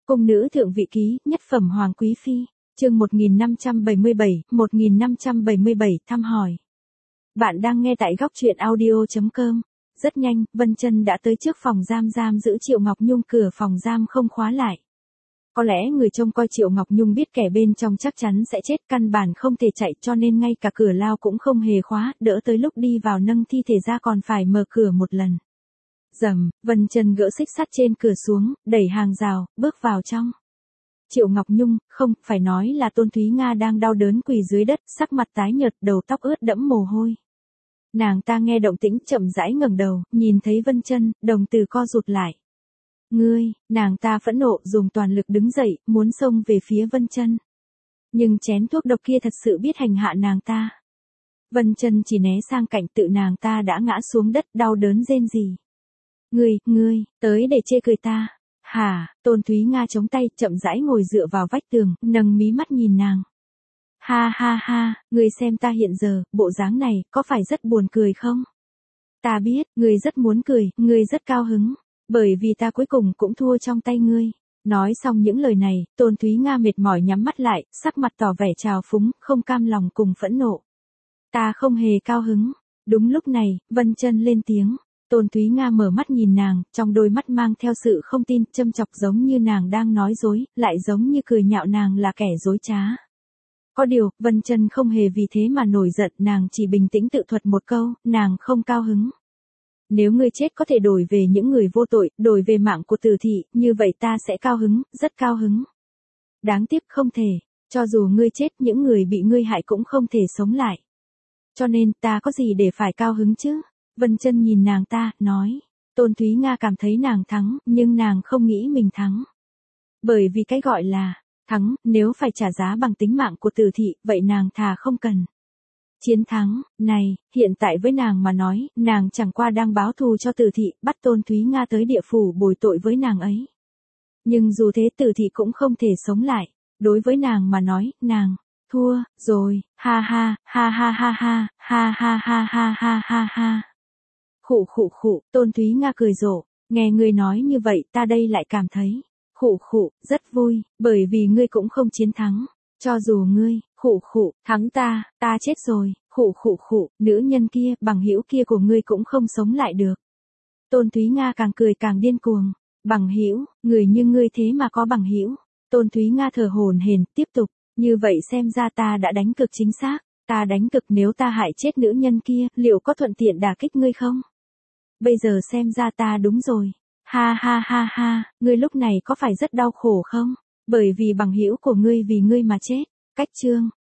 Cung nữ thượng vị ký, nhất phẩm hoàng quý phi, chương 1577, thăm hỏi. Bạn đang nghe tại góc truyện audio.com. Rất nhanh, Vân Chân đã tới trước phòng giam giữ Triệu Ngọc Nhung, cửa phòng giam không khóa lại. Có lẽ người trông coi Triệu Ngọc Nhung biết kẻ bên trong chắc chắn sẽ chết, căn bản không thể chạy, cho nên ngay cả cửa lao cũng không hề khóa, đỡ tới lúc đi vào nâng thi thể ra còn phải mở cửa một lần. Rầm, Vân Chân gỡ xích sắt trên cửa xuống, đẩy hàng rào, bước vào trong. Triệu Ngọc Nhung, không, phải nói là Tôn Thúy Nga đang đau đớn quỳ dưới đất, sắc mặt tái nhợt, đầu tóc ướt đẫm mồ hôi. Nàng ta nghe động tĩnh chậm rãi ngẩng đầu, nhìn thấy Vân Chân, đồng tử co rụt lại. Ngươi, nàng ta phẫn nộ dùng toàn lực đứng dậy, muốn xông về phía Vân Chân. Nhưng chén thuốc độc kia thật sự biết hành hạ nàng ta. Vân Chân chỉ né sang cạnh, tự nàng ta đã ngã xuống đất đau đớn rên rỉ. Ngươi, tới để chê cười ta. Hả, Tôn Thúy Nga chống tay, chậm rãi ngồi dựa vào vách tường, nâng mí mắt nhìn nàng. Ha, ngươi xem ta hiện giờ, bộ dáng này, có phải rất buồn cười không? Ta biết, ngươi rất muốn cười, ngươi rất cao hứng, bởi vì ta cuối cùng cũng thua trong tay ngươi. Nói xong những lời này, Tôn Thúy Nga mệt mỏi nhắm mắt lại, sắc mặt tỏ vẻ trào phúng, không cam lòng cùng phẫn nộ. Ta không hề cao hứng. Đúng lúc này, Vân Chân lên tiếng. Tôn Thúy Nga mở mắt nhìn nàng, trong đôi mắt mang theo sự không tin, châm chọc, giống như nàng đang nói dối, lại giống như cười nhạo nàng là kẻ dối trá. Có điều, Vân Chân không hề vì thế mà nổi giận, nàng chỉ bình tĩnh tự thuật một câu, nàng không cao hứng. Nếu ngươi chết có thể đổi về những người vô tội, đổi về mạng của Từ thị, như vậy ta sẽ cao hứng, rất cao hứng. Đáng tiếc không thể, cho dù ngươi chết, những người bị ngươi hại cũng không thể sống lại. Cho nên, ta có gì để phải cao hứng chứ? Vân Chân nhìn nàng ta, nói. Tôn Thúy Nga cảm thấy nàng thắng, nhưng nàng không nghĩ mình thắng. Bởi vì cái gọi là thắng, nếu phải trả giá bằng tính mạng của Từ thị, vậy nàng thà không cần. Chiến thắng, này, hiện tại với nàng mà nói, nàng chẳng qua đang báo thù cho Từ thị, bắt Tôn Thúy Nga tới địa phủ bồi tội với nàng ấy. Nhưng dù thế Từ thị cũng không thể sống lại, đối với nàng mà nói, nàng thua rồi, ha. Khụ, Tôn Thúy Nga cười rộ, nghe ngươi nói như vậy ta đây lại cảm thấy, rất vui, bởi vì ngươi cũng không chiến thắng, cho dù ngươi, thắng ta chết rồi, nữ nhân kia, bằng hữu kia của ngươi cũng không sống lại được. Tôn Thúy Nga càng cười càng điên cuồng, bằng hữu, người như ngươi thế mà có bằng hữu. Tôn Thúy Nga thở hổn hển, tiếp tục, như vậy xem ra ta đã đánh cực chính xác, ta đánh cực, nếu ta hại chết nữ nhân kia, liệu có thuận tiện đả kích ngươi không? Bây giờ xem ra ta đúng rồi. Ha, ngươi lúc này có phải rất đau khổ không? Bởi vì bằng hữu của ngươi vì ngươi mà chết. Cách chương